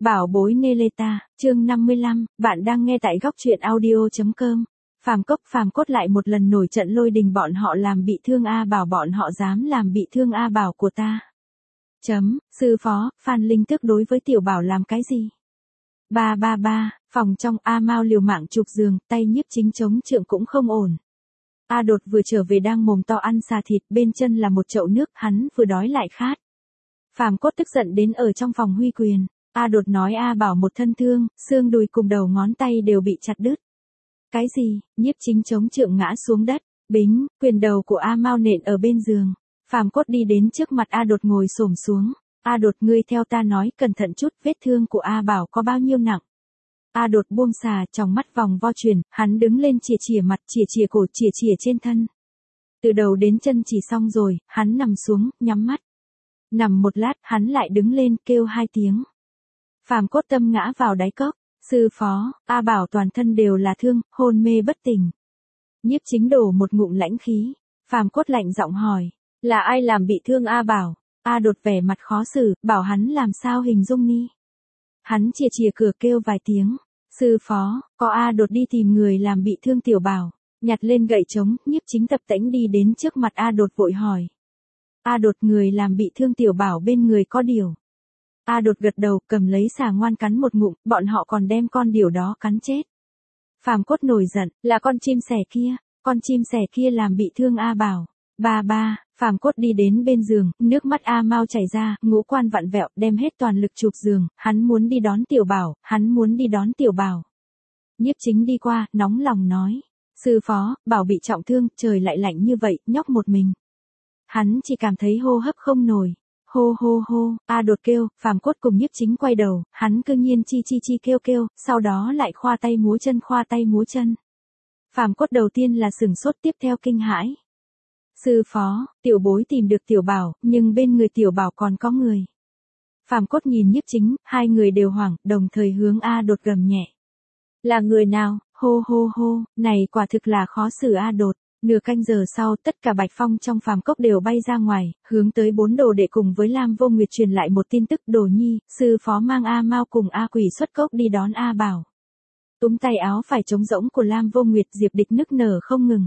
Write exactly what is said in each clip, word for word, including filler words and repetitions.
Bảo bối Neleta, chương năm mươi lăm, bạn đang nghe tại góc truyện audio.com. Phàm Cốc Phàm Cốt lại một lần nổi trận lôi đình, bọn họ làm bị thương A Bảo, bọn họ dám làm bị thương A Bảo của ta. Chấm, sư phó, Phan Linh Tước đối với Tiểu Bảo làm cái gì? Ba ba ba, phòng trong A Mao liều mạng chụp giường, tay Nhiếp Chính chống trượng cũng không ổn. A Đột vừa trở về đang mồm to ăn xà thịt, bên chân là một chậu nước, hắn vừa đói lại khát. Phàm Cốt tức giận đến ở trong phòng huy quyền. A Đột nói A Bảo một thân thương, xương đùi cùng đầu ngón tay đều bị chặt đứt. Cái gì? Nhiếp Chính chống trượng ngã xuống đất, bính, quyền đầu của A Mao nện ở bên giường. Phàm Cốt đi đến trước mặt A Đột ngồi xổm xuống. A Đột, ngươi theo ta nói, cẩn thận chút, vết thương của A Bảo có bao nhiêu nặng? A Đột buông xà, trong mắt vòng vo chuyển, hắn đứng lên chìa chìa mặt, chìa chìa cổ, chìa chìa trên thân. Từ đầu đến chân chỉ xong rồi, hắn nằm xuống, nhắm mắt. Nằm một lát, hắn lại đứng lên, kêu hai tiếng. Phàm Cốt tâm ngã vào đáy cốc. Sư phó, A Bảo toàn thân đều là thương, hôn mê bất tỉnh. Nhiếp Chính đổ một ngụm lãnh khí. Phàm Cốt lạnh giọng hỏi, là ai làm bị thương A Bảo? A Đột vẻ mặt khó xử, bảo hắn làm sao hình dung ni. Hắn chìa chìa cửa kêu vài tiếng. Sư phó, có A Đột đi tìm người làm bị thương Tiểu Bảo. Nhặt lên gậy trống, Nhiếp Chính tập tễnh đi đến trước mặt A Đột vội hỏi. A Đột, người làm bị thương Tiểu Bảo bên người có điều. A Đột gật đầu, cầm lấy xà ngoan cắn một ngụm, bọn họ còn đem con điểu đó cắn chết. Phàm Cốt nổi giận, là con chim sẻ kia, con chim sẻ kia làm bị thương A Bảo. Ba ba, Phàm Cốt đi đến bên giường, nước mắt A Mao chảy ra, ngũ quan vặn vẹo, đem hết toàn lực chụp giường, hắn muốn đi đón Tiểu Bảo, hắn muốn đi đón Tiểu Bảo. Nhiếp Chính đi qua, nóng lòng nói, sư phó, Bảo bị trọng thương, trời lại lạnh như vậy, nhóc một mình. Hắn chỉ cảm thấy hô hấp không nổi. Hô hô hô, A Đột kêu, Phàm Cốt cùng Nhiếp Chính quay đầu, hắn cương nhiên chi chi chi kêu kêu, sau đó lại khoa tay múa chân khoa tay múa chân. Phàm Cốt đầu tiên là sửng sốt, tiếp theo kinh hãi. Sư phó, tiểu bối tìm được Tiểu Bảo, nhưng bên người Tiểu Bảo còn có người. Phàm Cốt nhìn Nhiếp Chính, hai người đều hoảng, đồng thời hướng A Đột gầm nhẹ. Là người nào? Hô hô hô, này quả thực là khó xử A Đột. Nửa canh giờ sau, tất cả Bạch Phong trong Phàm Cốc đều bay ra ngoài, hướng tới bốn đồ đệ cùng với Lam Vô Nguyệt truyền lại một tin tức. Đồ Nhi, sư phó mang A Mao cùng A Quỷ xuất cốc đi đón A Bảo. Túm tay áo phải trống rỗng của Lam Vô Nguyệt, Diệp Địch nức nở không ngừng.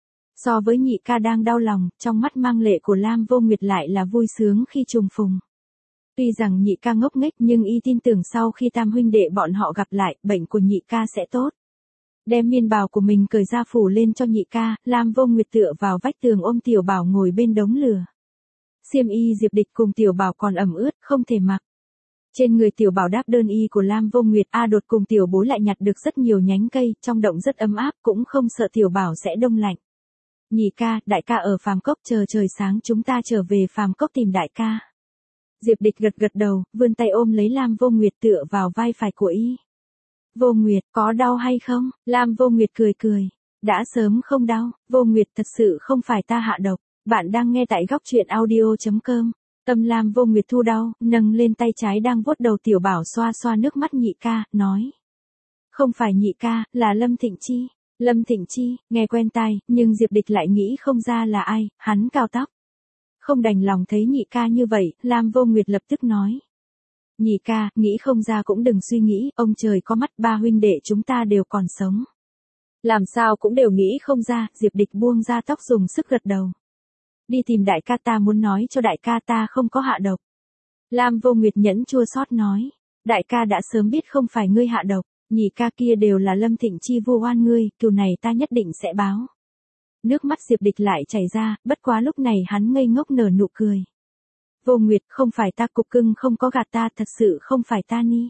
So với nhị ca đang đau lòng, trong mắt mang lệ của Lam Vô Nguyệt lại là vui sướng khi trùng phùng. Tuy rằng nhị ca ngốc nghếch nhưng y tin tưởng sau khi tam huynh đệ bọn họ gặp lại, bệnh của nhị ca sẽ tốt. Đem miên bào của mình cởi ra phủ lên cho nhị ca, Lam Vô Nguyệt tựa vào vách tường ôm Tiểu Bảo ngồi bên đống lửa. Xiêm y Diệp Địch cùng Tiểu Bảo còn ẩm ướt, không thể mặc. Trên người Tiểu Bảo đáp đơn y của Lam Vô Nguyệt, A Đột cùng Tiểu Bối lại nhặt được rất nhiều nhánh cây, trong động rất ấm áp, cũng không sợ Tiểu Bảo sẽ đông lạnh. Nhị ca, đại ca ở Phàm Cốc, chờ trời sáng chúng ta trở về Phàm Cốc tìm đại ca. Diệp Địch gật gật đầu, vươn tay ôm lấy Lam Vô Nguyệt tựa vào vai phải của y. Vô Nguyệt, có đau hay không? Lam Vô Nguyệt cười cười. Đã sớm không đau, Vô Nguyệt thật sự không phải ta hạ độc. Bạn đang nghe tại góc truyện audio.com. Tâm Lam Vô Nguyệt thu đau, nâng lên tay trái đang vuốt đầu Tiểu Bảo xoa xoa nước mắt nhị ca, nói. Không phải nhị ca, là Lâm Thịnh Chi. Lâm Thịnh Chi, nghe quen tai, nhưng Diệp Địch lại nghĩ không ra là ai, hắn cao tóc. Không đành lòng thấy nhị ca như vậy, Lam Vô Nguyệt lập tức nói. Nhị ca, nghĩ không ra cũng đừng suy nghĩ, ông trời có mắt, ba huynh đệ chúng ta đều còn sống. Làm sao cũng đều nghĩ không ra, Diệp Địch buông ra tóc dùng sức gật đầu. Đi tìm đại ca, ta muốn nói cho đại ca ta không có hạ độc. Lam Vô Nguyệt nhẫn chua xót nói, đại ca đã sớm biết không phải ngươi hạ độc, nhị ca kia đều là Lâm Thịnh Chi vu oan ngươi, cừu này ta nhất định sẽ báo. Nước mắt Diệp Địch lại chảy ra, bất quá lúc này hắn ngây ngốc nở nụ cười. Vô Nguyệt, không phải ta, cục cưng không có gạt ta, thật sự không phải ta ni.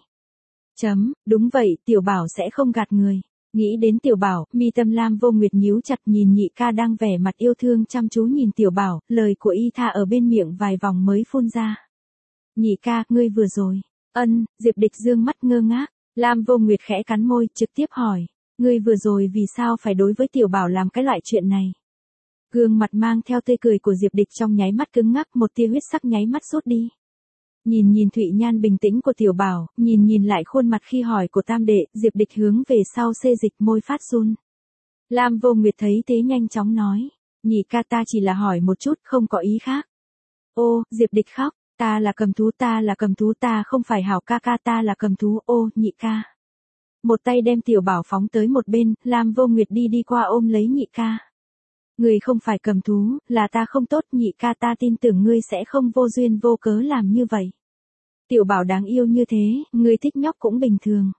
Chấm, đúng vậy, Tiểu Bảo sẽ không gạt người. Nghĩ đến Tiểu Bảo, mi tâm Lam Vô Nguyệt nhíu chặt, nhìn nhị ca đang vẻ mặt yêu thương chăm chú nhìn Tiểu Bảo, lời của y tha ở bên miệng vài vòng mới phun ra. Nhị ca, ngươi vừa rồi. Ân, Diệp Địch dương mắt ngơ ngác. Lam Vô Nguyệt khẽ cắn môi, trực tiếp hỏi. Ngươi vừa rồi vì sao phải đối với Tiểu Bảo làm cái loại chuyện này? Gương mặt mang theo tươi cười của Diệp Địch trong nháy mắt cứng ngắc, một tia huyết sắc nháy mắt rút đi. Nhìn nhìn Thụy Nhan bình tĩnh của Tiểu Bảo, nhìn nhìn lại khuôn mặt khi hỏi của tam đệ, Diệp Địch hướng về sau xê dịch, môi phát run. Lam Vô Nguyệt thấy thế nhanh chóng nói, nhị ca ta chỉ là hỏi một chút, không có ý khác. Ô, Diệp Địch khóc, Ta là cầm thú, ta là cầm thú, ta không phải hảo ca ca, ta là cầm thú, ô, nhị ca. Một tay đem tiểu bảo phóng tới một bên, Lam Vô Nguyệt đi đi qua ôm lấy nhị ca. Người không phải cầm thú, là ta không tốt, nhị ca, ta tin tưởng ngươi sẽ không vô duyên vô cớ làm như vậy. Tiểu bảo đáng yêu như thế, ngươi thích nhóc cũng bình thường.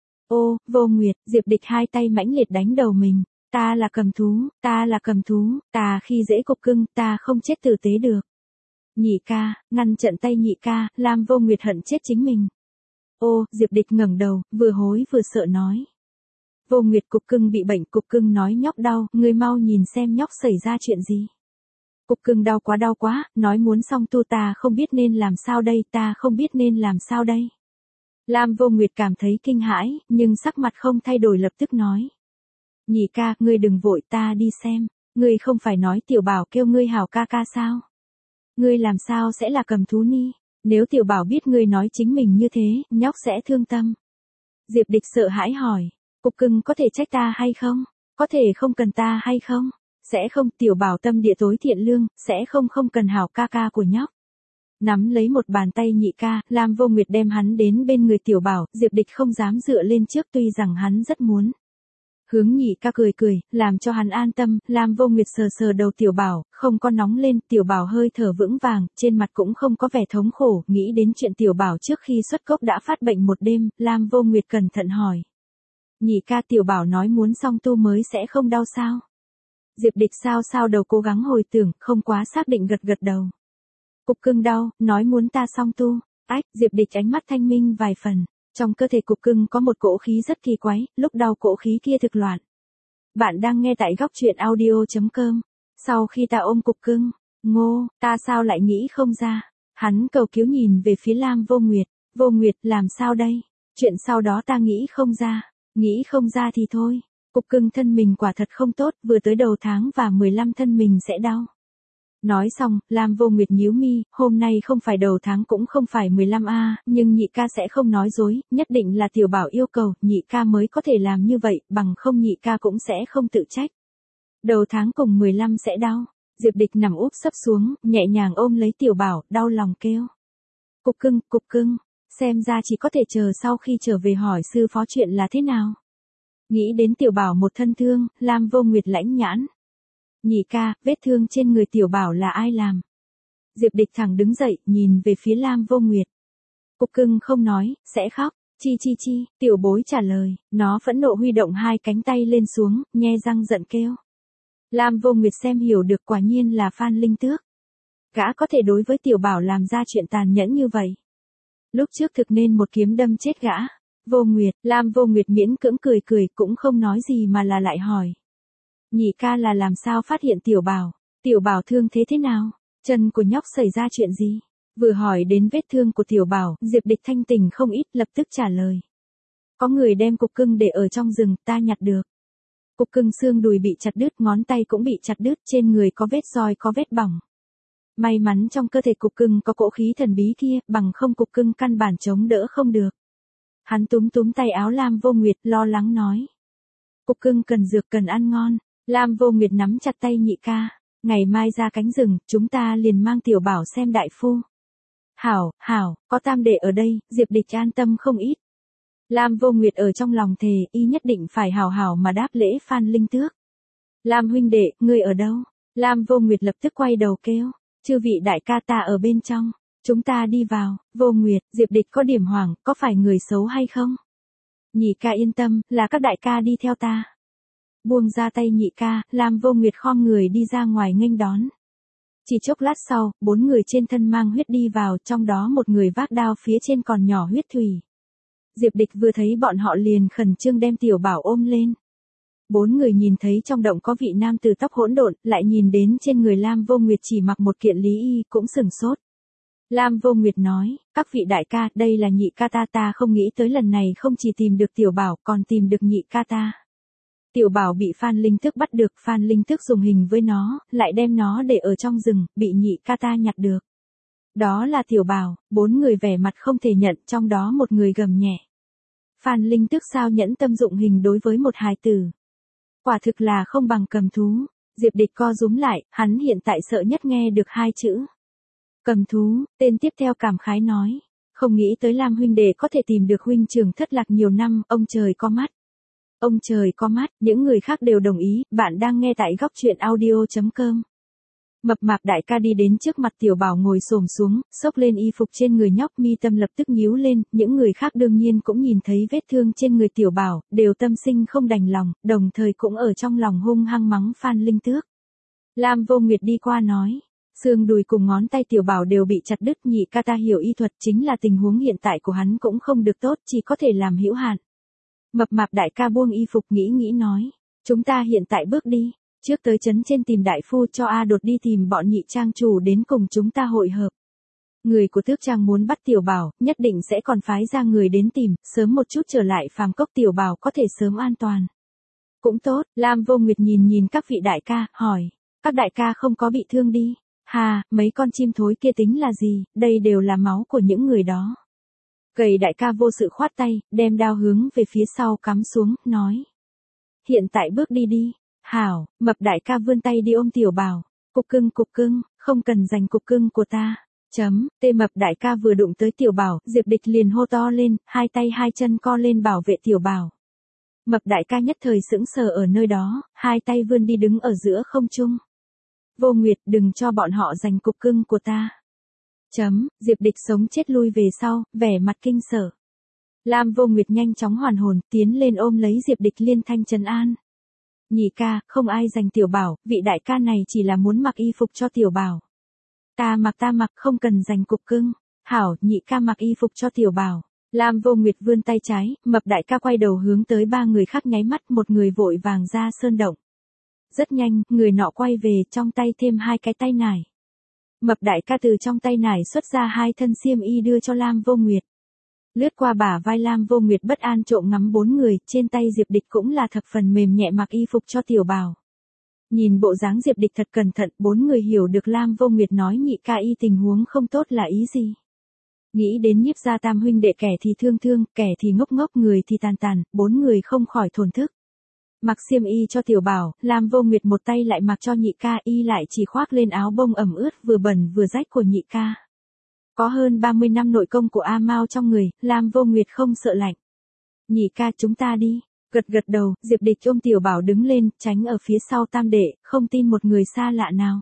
Ô, Vô Nguyệt, Diệp Địch hai tay mãnh liệt đánh đầu mình. Ta là cầm thú, ta là cầm thú, ta khi dễ cục cưng, ta không chết tử tế được. Nhị ca, ngăn trận tay nhị ca, Lam Vô Nguyệt hận chết chính mình. Ô, Diệp Địch ngẩng đầu, vừa hối vừa sợ nói. Vô Nguyệt, cục cưng bị bệnh, cục cưng nói nhóc đau, ngươi mau nhìn xem nhóc xảy ra chuyện gì. Cục cưng đau quá đau quá, nói muốn xong tu, ta không biết nên làm sao đây, ta không biết nên làm sao đây. Lam Vô Nguyệt cảm thấy kinh hãi, nhưng sắc mặt không thay đổi lập tức nói. Nhị ca, ngươi đừng vội, ta đi xem, ngươi không phải nói tiểu bảo kêu ngươi hảo ca ca sao? Ngươi làm sao sẽ là cầm thú ni? Nếu tiểu bảo biết ngươi nói chính mình như thế, nhóc sẽ thương tâm. Diệp Địch sợ hãi hỏi, cục cưng có thể trách ta hay không? Có thể không cần ta hay không? Sẽ không, tiểu bảo tâm địa tối thiện lương, sẽ không không cần hảo ca ca của nhóc. Nắm lấy một bàn tay nhị ca, Lam Vô Nguyệt đem hắn đến bên người tiểu bảo, Diệp Địch không dám dựa lên trước tuy rằng hắn rất muốn. Hướng nhị ca cười cười, làm cho hắn an tâm, Lam Vô Nguyệt sờ sờ đầu tiểu bảo, không có nóng lên, tiểu bảo hơi thở vững vàng, trên mặt cũng không có vẻ thống khổ, nghĩ đến chuyện tiểu bảo trước khi xuất cốc đã phát bệnh một đêm, Lam Vô Nguyệt cẩn thận hỏi. Nhị ca, tiểu bảo nói muốn xong tu mới sẽ không đau sao? Diệp Địch sao sao đầu cố gắng hồi tưởng, không quá xác định gật gật đầu. Cục cưng đau, nói muốn ta xong tu. Ách, Diệp Địch ánh mắt thanh minh vài phần. Trong cơ thể cục cưng có một cỗ khí rất kỳ quái, lúc đau cỗ khí kia thực loạn. Bạn đang nghe tại góc truyện audio chấm com. Sau khi ta ôm cục cưng, ngô, ta sao lại nghĩ không ra. Hắn cầu cứu nhìn về phía Lam Vô Nguyệt. Vô Nguyệt, làm sao đây? Chuyện sau đó ta nghĩ không ra. Nghĩ không ra thì thôi. Cục cưng thân mình quả thật không tốt, vừa tới đầu tháng và mười lăm thân mình sẽ đau. Nói xong, Lam Vô Nguyệt nhíu mi, hôm nay không phải đầu tháng cũng không phải mười lăm a, nhưng nhị ca sẽ không nói dối, nhất định là tiểu bảo yêu cầu, nhị ca mới có thể làm như vậy, bằng không nhị ca cũng sẽ không tự trách. Đầu tháng cùng mười lăm sẽ đau. Diệp Địch nằm úp sấp xuống, nhẹ nhàng ôm lấy tiểu bảo, đau lòng kêu. Cục cưng, cục cưng, xem ra chỉ có thể chờ sau khi trở về hỏi sư phó chuyện là thế nào. Nghĩ đến tiểu bảo một thân thương, Lam Vô Nguyệt lãnh nhãn. Nhị ca, vết thương trên người tiểu bảo là ai làm? Diệp Địch thẳng đứng dậy, nhìn về phía Lam Vô Nguyệt. Cục cưng không nói, sẽ khóc. Chi chi chi, tiểu bối trả lời, nó phẫn nộ huy động hai cánh tay lên xuống, nhe răng giận kêu. Lam Vô Nguyệt xem hiểu được, quả nhiên là Phan Linh Tước. Gã có thể đối với tiểu bảo làm ra chuyện tàn nhẫn như vậy. Lúc trước thực nên một kiếm đâm chết gã. Vô Nguyệt, Lam Vô Nguyệt miễn cưỡng cười cười, cũng không nói gì mà là lại hỏi. Nhị ca là làm sao phát hiện tiểu bảo? Tiểu bảo thương thế thế nào? Chân của nhóc xảy ra chuyện gì? Vừa hỏi đến vết thương của tiểu bảo, Diệp Địch thanh tình không ít, lập tức trả lời. Có người đem cục cưng để ở trong rừng, ta nhặt được. Cục cưng xương đùi bị chặt đứt, ngón tay cũng bị chặt đứt, trên người có vết roi, có vết bỏng. May mắn trong cơ thể cục cưng có cỗ khí thần bí kia, bằng không cục cưng căn bản chống đỡ không được. Hắn túm túm tay áo Lam Vô Nguyệt, lo lắng nói. Cục cưng cần dược, cần ăn ngon. Lam Vô Nguyệt nắm chặt tay nhị ca. Ngày mai ra cánh rừng, chúng ta liền mang tiểu bảo xem đại phu. Hảo, hảo, có tam đệ ở đây, Diệp Địch an tâm không ít. Lam Vô Nguyệt ở trong lòng thề, y nhất định phải hảo hảo mà đáp lễ Phan Linh Tước. Lam huynh đệ, ngươi ở đâu? Lam Vô Nguyệt lập tức quay đầu kêu. Chư vị đại ca, ta ở bên trong. Chúng ta đi vào. Vô Nguyệt, Diệp Địch có điểm hoảng, có phải người xấu hay không? Nhị ca yên tâm, là các đại ca đi theo ta. Buông ra tay nhị ca, Lam Vô Nguyệt khom người đi ra ngoài nghênh đón. Chỉ chốc lát sau, bốn người trên thân mang huyết đi vào, trong đó một người vác đao, phía trên còn nhỏ huyết thủy. Diệp Địch vừa thấy bọn họ liền khẩn trương đem tiểu bảo ôm lên. Bốn người nhìn thấy trong động có vị nam tử tóc hỗn độn, lại nhìn đến trên người Lam Vô Nguyệt chỉ mặc một kiện lý y, cũng sửng sốt. Lam Vô Nguyệt nói, các vị đại ca, đây là nhị ca ta, ta không nghĩ tới lần này không chỉ tìm được tiểu bảo, còn tìm được nhị ca ta. Tiểu bảo bị Phan Linh Tước bắt được, Phan Linh Tước dùng hình với nó, lại đem nó để ở trong rừng, bị nhị ca ta nhặt được. Đó là tiểu bảo, bốn người vẻ mặt không thể nhận, trong đó một người gầm nhẹ. Phan Linh Tước sao nhẫn tâm dụng hình đối với một hài tử. Quả thực là không bằng cầm thú. Diệp Địch co rúm lại, hắn hiện tại sợ nhất nghe được hai chữ. Cầm thú, tên tiếp theo cảm khái nói. Không nghĩ tới Lam huynh đệ có thể tìm được huynh trưởng thất lạc nhiều năm, ông trời có mắt. Ông trời có mắt, những người khác đều đồng ý, bạn đang nghe tại góc truyện audio.com. Mập mạp đại ca đi đến trước mặt Tiểu Bảo ngồi xổm xuống, xốc lên y phục trên người nhóc, mi tâm lập tức nhíu lên, những người khác đương nhiên cũng nhìn thấy vết thương trên người Tiểu Bảo, đều tâm sinh không đành lòng, đồng thời cũng ở trong lòng hung hăng mắng Phan Linh Tước. Lam Vô Nguyệt đi qua nói, xương đùi cùng ngón tay Tiểu Bảo đều bị chặt đứt, nhị ca ta hiểu y thuật, chính là tình huống hiện tại của hắn cũng không được tốt, chỉ có thể làm hữu hạn. Mập mạp đại ca buông y phục nghĩ nghĩ nói, chúng ta hiện tại bước đi, trước tới trấn trên tìm đại phu, cho A Đột đi tìm bọn nhị trang chủ đến cùng chúng ta hội hợp. Người của Tước Trang muốn bắt Tiểu Bảo, nhất định sẽ còn phái ra người đến tìm, sớm một chút trở lại phàm cốc Tiểu Bảo có thể sớm an toàn. Cũng tốt, Lam Vô Nguyệt nhìn nhìn các vị đại ca, hỏi, các đại ca không có bị thương đi. Hà, mấy con chim thối kia tính là gì, đây đều là máu của những người đó. Gầy đại ca vô sự khoát tay, đem đao hướng về phía sau cắm xuống, nói. Hiện tại bước đi đi. Hảo, mập đại ca vươn tay đi ôm Tiểu Bảo. Cục cưng cục cưng, không cần giành cục cưng của ta. Chấm, tê mập đại ca vừa đụng tới Tiểu Bảo, Diệp Địch liền hô to lên, hai tay hai chân co lên bảo vệ Tiểu Bảo. Mập đại ca nhất thời sững sờ ở nơi đó, hai tay vươn đi đứng ở giữa không trung. Vô Nguyệt, đừng cho bọn họ giành cục cưng của ta. Chấm, Diệp Địch sống chết lui về sau, vẻ mặt kinh sợ. Lam Vô Nguyệt nhanh chóng hoàn hồn, tiến lên ôm lấy Diệp Địch liên thanh trấn an. Nhị ca, không ai giành Tiểu Bảo, vị đại ca này chỉ là muốn mặc y phục cho Tiểu Bảo. Ta mặc ta mặc, không cần giành cục cưng. Hảo, nhị ca mặc y phục cho Tiểu Bảo. Lam Vô Nguyệt vươn tay trái, mập đại ca quay đầu hướng tới ba người khác nháy mắt, một người vội vàng ra sơn động. Rất nhanh, người nọ quay về, trong tay thêm hai cái tay nải. Mập đại ca từ trong tay nải xuất ra hai thân xiêm y đưa cho Lam Vô Nguyệt. Lướt qua bả vai Lam Vô Nguyệt bất an trộm ngắm bốn người, trên tay Diệp Địch cũng là thập phần mềm nhẹ mặc y phục cho Tiểu Bảo. Nhìn bộ dáng Diệp Địch thật cẩn thận, bốn người hiểu được Lam Vô Nguyệt nói nhị ca y tình huống không tốt là ý gì. Nghĩ đến Nhiếp gia tam huynh đệ, kẻ thì thương thương, kẻ thì ngốc ngốc, người thì tàn tàn, bốn người không khỏi thổn thức. Mặc xiêm y cho Tiểu Bảo, Lam Vô Nguyệt một tay lại mặc cho nhị ca, y lại chỉ khoác lên áo bông ẩm ướt vừa bẩn vừa rách của nhị ca. Có hơn ba mươi năm nội công của A Mao trong người, Lam Vô Nguyệt không sợ lạnh. Nhị ca, chúng ta đi. Gật gật đầu, Diệp Địch ôm Tiểu Bảo đứng lên, tránh ở phía sau tam đệ, không tin một người xa lạ nào.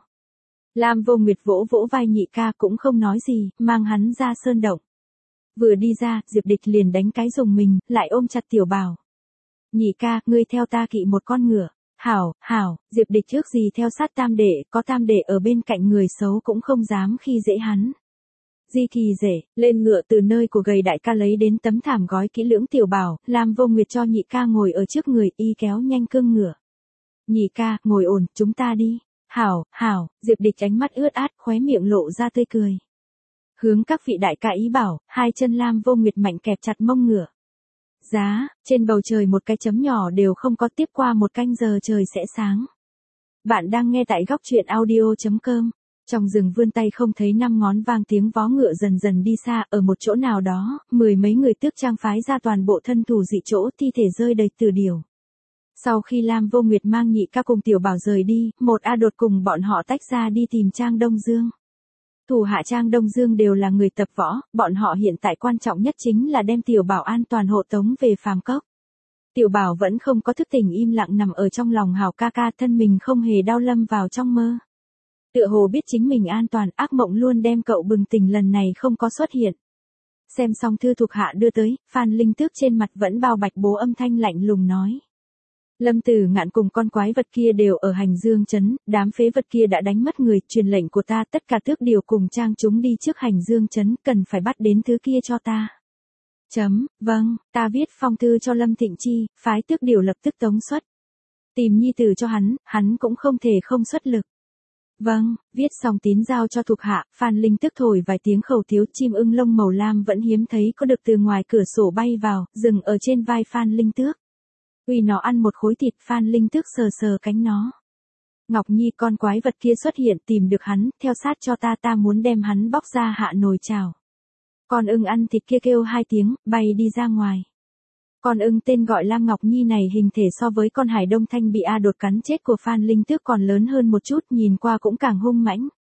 Lam Vô Nguyệt vỗ vỗ vai nhị ca cũng không nói gì, mang hắn ra sơn động. Vừa đi ra, Diệp Địch liền đánh cái rùng mình, lại ôm chặt Tiểu Bảo. Nhị ca, ngươi theo ta kỵ một con ngựa. Hảo, hảo, Diệp Địch trước gì theo sát tam đệ, có tam đệ ở bên cạnh người xấu cũng không dám khi dễ hắn. Di kỳ rể, lên ngựa, từ nơi của gầy đại ca lấy đến tấm thảm gói kỹ lưỡng Tiểu Bảo, Lam Vô Nguyệt cho nhị ca ngồi ở trước người, y kéo nhanh cương ngựa. Nhị ca, ngồi ổn, chúng ta đi. Hảo, hảo, Diệp Địch ánh mắt ướt át, khóe miệng lộ ra tươi cười. Hướng các vị đại ca ý bảo, hai chân Lam Vô Nguyệt mạnh kẹp chặt mông ngựa. Giá, trên bầu trời một cái chấm nhỏ đều không có, tiếp qua một canh giờ trời sẽ sáng. Bạn đang nghe tại góc truyện audio.com. Trong rừng vươn tay không thấy năm ngón, vang tiếng vó ngựa dần dần đi xa, ở một chỗ nào đó, mười mấy người Tước Trang phái ra toàn bộ thân thủ dị chỗ, thi thể rơi đầy từ điều. Sau khi Lam Vô Nguyệt mang nhị ca cùng Tiểu Bảo rời đi, một A Đột cùng bọn họ tách ra đi tìm Trang Đông Dương. Thủ hạ Trang Đông Dương đều là người tập võ, bọn họ hiện tại quan trọng nhất chính là đem Tiểu Bảo an toàn hộ tống về phàm cốc. Tiểu Bảo vẫn không có thức tỉnh, im lặng nằm ở trong lòng Hảo ca ca, thân mình không hề đau, lâm vào trong mơ. Tựa hồ biết chính mình an toàn, ác mộng luôn đem cậu bừng tỉnh, lần này không có xuất hiện. Xem xong thư thuộc hạ đưa tới, Phan Linh Tước trên mặt vẫn bao bạch bố, âm thanh lạnh lùng nói. Lâm Tử Ngạn cùng con quái vật kia đều ở Hành Dương trấn, đám phế vật kia đã đánh mất người, truyền lệnh của ta, tất cả tước điều cùng Trang chúng đi trước Hành Dương trấn, cần phải bắt đến thứ kia cho ta. Chấm, vâng, ta viết phong thư cho Lâm Thịnh Chi, phái tước điều lập tức tống xuất. Tìm nhi tử cho hắn, hắn cũng không thể không xuất lực. Vâng, viết xong tín giao cho thuộc hạ, Phan Linh Tước thổi vài tiếng khẩu thiếu, chim ưng lông màu lam vẫn hiếm thấy có được từ ngoài cửa sổ bay vào, dừng ở trên vai Phan Linh Tước. Uy nó ăn một khối thịt, Phan Linh Tước sờ sờ cánh nó. Ngọc Nhi, con quái vật kia xuất hiện, tìm được hắn, theo sát cho ta, ta muốn đem hắn bóc ra hạ nồi chảo. Con ưng ăn thịt kia kêu hai tiếng, bay đi ra ngoài. Con ưng tên gọi Lam Ngọc Nhi này hình thể so với con hải đông thanh bị A Đột cắn chết của Phan Linh Tước còn lớn hơn một chút, nhìn qua cũng càng hung mãnh.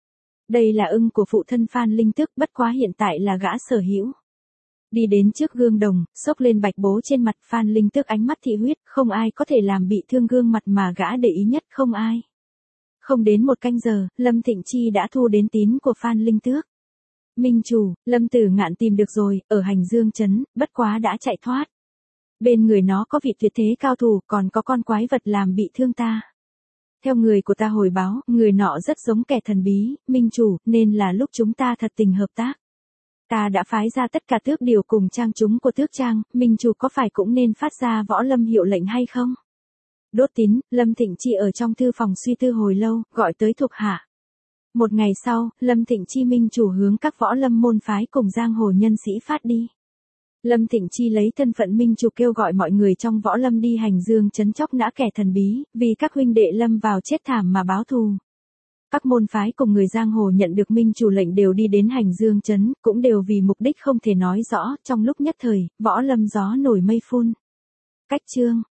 Đây là ưng của phụ thân Phan Linh Tước, bất quá hiện tại là gã sở hữu. Đi đến trước gương đồng, xốc lên bạch bố trên mặt Phan Linh Tước, ánh mắt thị huyết, không ai có thể làm bị thương gương mặt mà gã để ý nhất, không ai. Không đến một canh giờ, Lâm Thịnh Chi đã thu đến tín của Phan Linh Tước. Minh chủ, Lâm Tử Ngạn tìm được rồi, ở Hành Dương Trấn, bất quá đã chạy thoát. Bên người nó có vị tuyệt thế cao thủ, còn có con quái vật làm bị thương ta. Theo người của ta hồi báo, người nọ rất giống kẻ thần bí, Minh chủ, nên là lúc chúng ta thật tình hợp tác. Ta đã phái ra tất cả tước điều cùng trang chúng của tước trang, Minh chủ có phải cũng nên phát ra võ lâm hiệu lệnh hay không? Đốt tín, Lâm Thịnh Chi ở trong thư phòng suy tư hồi lâu, gọi tới thuộc hạ. Một ngày sau, Lâm Thịnh Chi Minh chủ hướng các võ lâm môn phái cùng giang hồ nhân sĩ phát đi. Lâm Thịnh Chi lấy thân phận minh chủ kêu gọi mọi người trong võ lâm đi Hành Dương trấn chóc nã kẻ thần bí, vì các huynh đệ lâm vào chết thảm mà báo thù. Các môn phái cùng người giang hồ nhận được minh chủ lệnh đều đi đến Hành Dương trấn, cũng đều vì mục đích không thể nói rõ, trong lúc nhất thời, võ lâm gió nổi mây phun. Cách chương